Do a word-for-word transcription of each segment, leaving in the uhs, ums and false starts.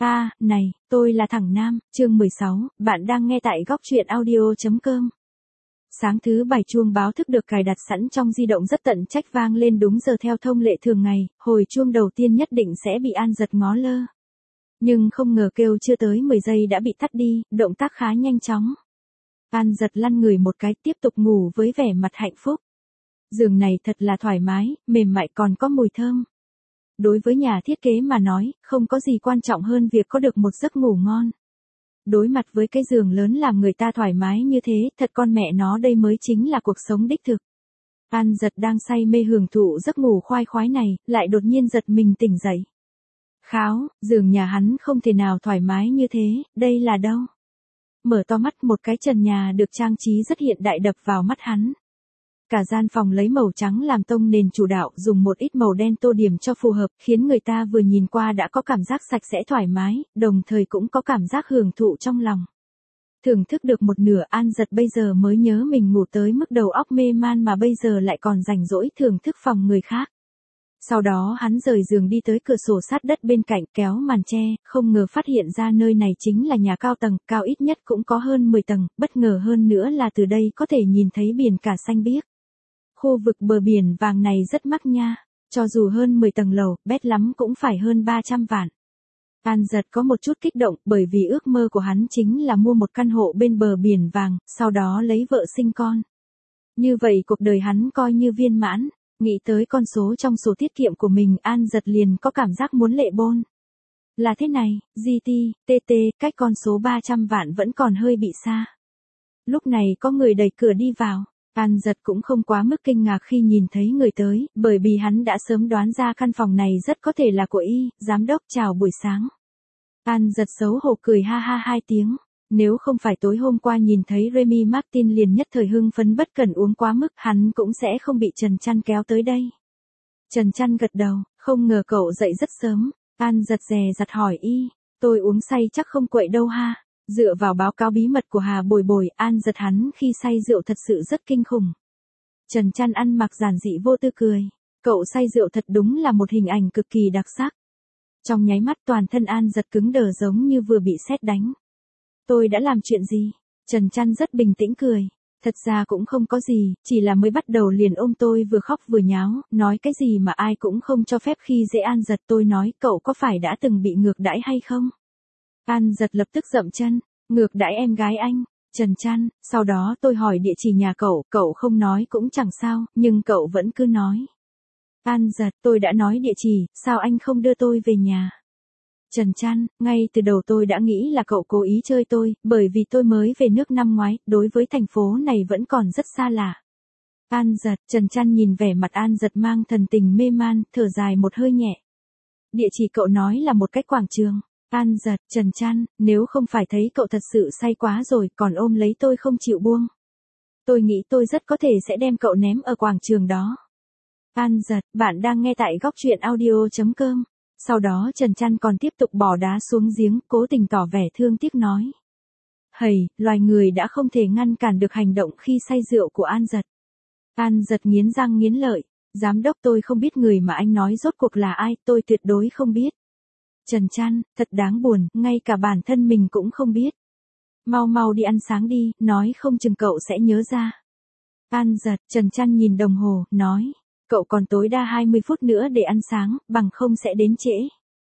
A, à, này, tôi là thằng Nam, chương mười sáu, bạn đang nghe tại góc truyện audio.com. Sáng thứ bảy chuông báo thức được cài đặt sẵn trong di động rất tận trách vang lên đúng giờ theo thông lệ thường ngày, hồi chuông đầu tiên nhất định sẽ bị An giật ngó lơ. Nhưng không ngờ kêu chưa tới mười giây đã bị tắt đi, động tác khá nhanh chóng. An giật lăn người một cái tiếp tục ngủ với vẻ mặt hạnh phúc. Giường này thật là thoải mái, mềm mại còn có mùi thơm. Đối với nhà thiết kế mà nói, không có gì quan trọng hơn việc có được một giấc ngủ ngon. Đối mặt với cái giường lớn làm người ta thoải mái như thế, thật con mẹ nó đây mới chính là cuộc sống đích thực. An giật đang say mê hưởng thụ giấc ngủ khoai khoái này, lại đột nhiên giật mình tỉnh dậy. Kháo, giường nhà hắn không thể nào thoải mái như thế, đây là đâu? Mở to mắt một cái trần nhà được trang trí rất hiện đại đập vào mắt hắn. Cả gian phòng lấy màu trắng làm tông nền chủ đạo, dùng một ít màu đen tô điểm cho phù hợp, khiến người ta vừa nhìn qua đã có cảm giác sạch sẽ thoải mái, đồng thời cũng có cảm giác hưởng thụ trong lòng. Thưởng thức được một nửa, An giật bây giờ mới nhớ mình ngủ tới mức đầu óc mê man mà bây giờ lại còn rảnh rỗi thưởng thức phòng người khác. Sau đó hắn rời giường đi tới cửa sổ sát đất bên cạnh kéo màn che, không ngờ phát hiện ra nơi này chính là nhà cao tầng, cao ít nhất cũng có hơn mười tầng, bất ngờ hơn nữa là từ đây có thể nhìn thấy biển cả xanh biếc. Khu vực bờ biển vàng này rất mắc nha, cho dù hơn mười tầng lầu, bét lắm cũng phải hơn ba trăm vạn. An giật có một chút kích động bởi vì ước mơ của hắn chính là mua một căn hộ bên bờ biển vàng, sau đó lấy vợ sinh con. Như vậy cuộc đời hắn coi như viên mãn, nghĩ tới con số trong sổ tiết kiệm của mình An giật liền có cảm giác muốn lệ bôn. Là thế này, giê tê, tê tê, cách con số ba trăm vạn vẫn còn hơi bị xa. Lúc này có người đẩy cửa đi vào. An giật cũng không quá mức kinh ngạc khi nhìn thấy người tới, bởi vì hắn đã sớm đoán ra căn phòng này rất có thể là của y, giám đốc chào buổi sáng. An giật xấu hổ cười ha ha hai tiếng, nếu không phải tối hôm qua nhìn thấy Remy Martin liền nhất thời hưng phấn bất cần uống quá mức, hắn cũng sẽ không bị Trần Chăn kéo tới đây. Trần Chăn gật đầu, không ngờ cậu dậy rất sớm, An giật dè dặt hỏi y, tôi uống say chắc không quậy đâu ha. Dựa vào báo cáo bí mật của Hà Bồi Bồi, An giật hắn khi say rượu thật sự rất kinh khủng. Trần Chăn ăn mặc giản dị vô tư cười. Cậu say rượu thật đúng là một hình ảnh cực kỳ đặc sắc. Trong nháy mắt toàn thân An giật cứng đờ giống như vừa bị sét đánh. Tôi đã làm chuyện gì? Trần Chăn rất bình tĩnh cười. Thật ra cũng không có gì, chỉ là mới bắt đầu liền ôm tôi vừa khóc vừa nháo, nói cái gì mà ai cũng không cho phép khi dễ An giật. Tôi nói cậu có phải đã từng bị ngược đãi hay không? An giật lập tức dậm chân, ngược đãi em gái anh, Trần Chăn, sau đó tôi hỏi địa chỉ nhà cậu, cậu không nói cũng chẳng sao, nhưng cậu vẫn cứ nói. An giật, tôi đã nói địa chỉ, sao anh không đưa tôi về nhà? Trần Chăn, ngay từ đầu tôi đã nghĩ là cậu cố ý chơi tôi, bởi vì tôi mới về nước năm ngoái, đối với thành phố này vẫn còn rất xa lạ. An giật, Trần Chăn nhìn vẻ mặt An giật mang thần tình mê man, thở dài một hơi nhẹ. Địa chỉ cậu nói là một cái quảng trường. An giật, Trần Chăn, nếu không phải thấy cậu thật sự say quá rồi còn ôm lấy tôi không chịu buông. Tôi nghĩ tôi rất có thể sẽ đem cậu ném ở quảng trường đó. An giật, bạn đang nghe tại góc truyện audio.com. Sau đó Trần Chăn còn tiếp tục bỏ đá xuống giếng, cố tình tỏ vẻ thương tiếc nói. Hầy, loài người đã không thể ngăn cản được hành động khi say rượu của An giật. An giật nghiến răng nghiến lợi, giám đốc tôi không biết người mà anh nói rốt cuộc là ai, tôi tuyệt đối không biết. Trần Chăn, thật đáng buồn, ngay cả bản thân mình cũng không biết. Mau mau đi ăn sáng đi, nói không chừng cậu sẽ nhớ ra. An giật, Trần Chăn nhìn đồng hồ, nói, cậu còn tối đa hai mươi phút nữa để ăn sáng, bằng không sẽ đến trễ.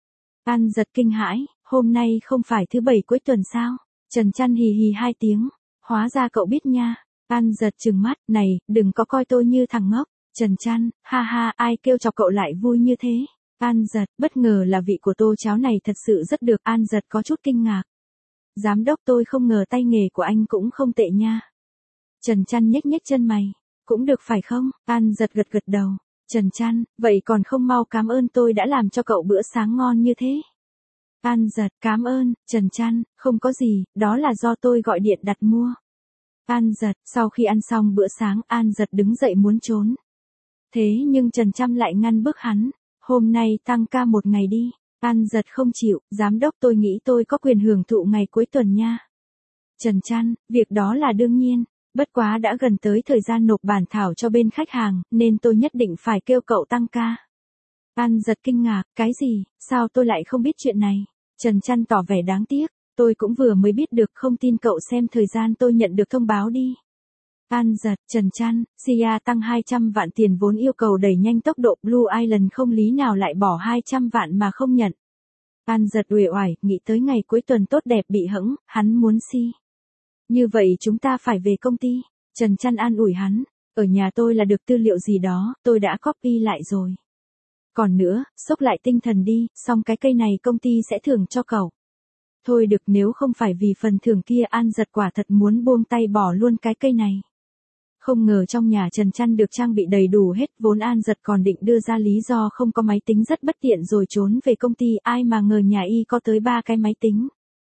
An giật kinh hãi, hôm nay không phải thứ bảy cuối tuần sao? Trần Chăn hì hì hai tiếng, hóa ra cậu biết nha. An giật trừng mắt, này, đừng có coi tôi như thằng ngốc. Trần Chăn, ha ha, ai kêu chọc cậu lại vui như thế? An giật, bất ngờ là vị của tô cháo này thật sự rất được. An giật có chút kinh ngạc. Giám đốc tôi không ngờ tay nghề của anh cũng không tệ nha. Trần Chăn nhếch nhếch chân mày. Cũng được phải không? An giật gật gật đầu. Trần Chăn, vậy còn không mau cảm ơn tôi đã làm cho cậu bữa sáng ngon như thế. An giật, cảm ơn. Trần Chăn, không có gì, đó là do tôi gọi điện đặt mua. An giật, sau khi ăn xong bữa sáng, An giật đứng dậy muốn trốn. Thế nhưng Trần Chăn lại ngăn bước hắn. Hôm nay tăng ca một ngày đi. An giật không chịu, giám đốc tôi nghĩ tôi có quyền hưởng thụ ngày cuối tuần nha. Trần Chăn, việc đó là đương nhiên, bất quá đã gần tới thời gian nộp bản thảo cho bên khách hàng, nên tôi nhất định phải kêu cậu tăng ca. An giật kinh ngạc, cái gì, sao tôi lại không biết chuyện này? Trần Trăn tỏ vẻ đáng tiếc, tôi cũng vừa mới biết được, không tin cậu xem thời gian tôi nhận được thông báo đi. An Giật, Trần Trăn, Sia tăng hai trăm vạn tiền vốn yêu cầu đẩy nhanh tốc độ, Blue Island không lý nào lại bỏ hai trăm vạn mà không nhận. An Giật uể oải, nghĩ tới ngày cuối tuần tốt đẹp bị hẫng, hắn muốn si. Như vậy chúng ta phải về công ty. Trần Trăn an ủi hắn, ở nhà tôi là được tư liệu gì đó, tôi đã copy lại rồi. Còn nữa, xốc lại tinh thần đi, xong cái cây này công ty sẽ thưởng cho cậu. Thôi được, nếu không phải vì phần thưởng kia, An Giật quả thật muốn buông tay bỏ luôn cái cây này. Không ngờ trong nhà Trần Trăn được trang bị đầy đủ hết, vốn An Giật còn định đưa ra lý do không có máy tính rất bất tiện rồi trốn về công ty, ai mà ngờ nhà y có tới ba cái máy tính.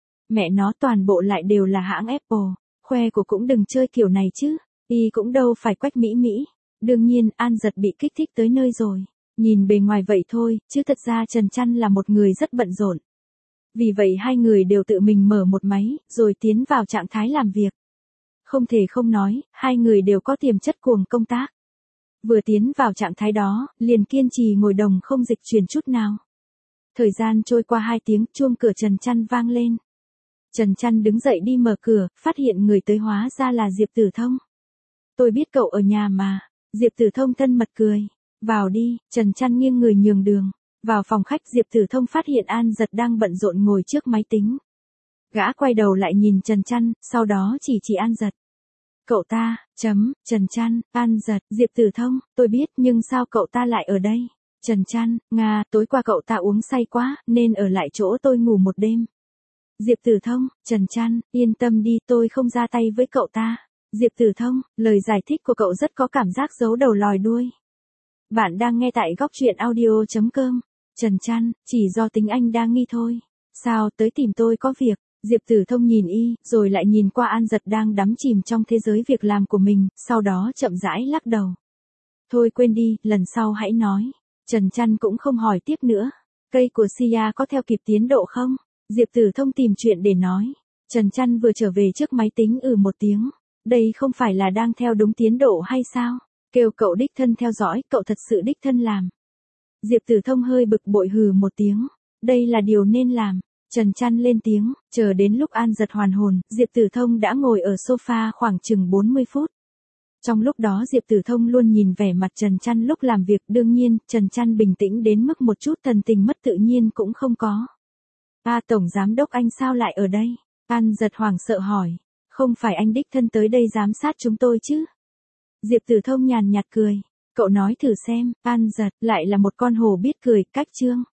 Mẹ nó, toàn bộ lại đều là hãng Apple, khoe của cũng đừng chơi kiểu này chứ, y cũng đâu phải quách mỹ mỹ. Đương nhiên, An Giật bị kích thích tới nơi rồi. Nhìn bề ngoài vậy thôi, chứ thật ra Trần Trăn là một người rất bận rộn. Vì vậy hai người đều tự mình mở một máy, rồi tiến vào trạng thái làm việc. Không thể không nói, hai người đều có tiềm chất cuồng công tác. Vừa tiến vào trạng thái đó, liền kiên trì ngồi đồng không dịch chuyển chút nào. Thời gian trôi qua hai tiếng, chuông cửa Trần Trăn vang lên. Trần Trăn đứng dậy đi mở cửa, phát hiện người tới hóa ra là Diệp Tử Thông. Tôi biết cậu ở nhà mà. Diệp Tử Thông thân mật cười. Vào đi. Trần Trăn nghiêng người nhường đường. Vào phòng khách, Diệp Tử Thông phát hiện An Giật đang bận rộn ngồi trước máy tính. Gã quay đầu lại nhìn Trần Trăn, sau đó chỉ chỉ An Giật. Cậu ta, chấm, Trần Trăn, An Giật, Diệp Tử Thông, tôi biết, nhưng sao cậu ta lại ở đây? Trần Trăn, Nga, tối qua cậu ta uống say quá, nên ở lại chỗ tôi ngủ một đêm. Diệp Tử Thông, Trần Trăn, yên tâm đi, tôi không ra tay với cậu ta. Diệp Tử Thông, lời giải thích của cậu rất có cảm giác giấu đầu lòi đuôi. Bạn đang nghe tại góc truyện audio chấm com. Trần Trăn, chỉ do tính anh đang nghi thôi. Sao, tới tìm tôi có việc? Diệp Tử Thông nhìn y, rồi lại nhìn qua An Giật đang đắm chìm trong thế giới việc làm của mình, sau đó chậm rãi lắc đầu. Thôi quên đi, lần sau hãy nói. Trần Trăn cũng không hỏi tiếp nữa. Cây của Sia có theo kịp tiến độ không? Diệp Tử Thông tìm chuyện để nói. Trần Trăn vừa trở về trước máy tính ừ một tiếng. Đây không phải là đang theo đúng tiến độ hay sao? Kêu cậu đích thân theo dõi, cậu thật sự đích thân làm. Diệp Tử Thông hơi bực bội hừ một tiếng. Đây là điều nên làm. Trần Trăn lên tiếng, chờ đến lúc An Giật hoàn hồn, Diệp Tử Thông đã ngồi ở sofa khoảng chừng bốn mươi phút. Trong lúc đó Diệp Tử Thông luôn nhìn vẻ mặt Trần Trăn lúc làm việc, đương nhiên, Trần Trăn bình tĩnh đến mức một chút thần tình mất tự nhiên cũng không có. A Tổng Giám Đốc, anh sao lại ở đây? An Giật hoảng sợ hỏi. Không phải anh đích thân tới đây giám sát chúng tôi chứ? Diệp Tử Thông nhàn nhạt cười. Cậu nói thử xem. An Giật lại là một con hổ biết cười, cách chương.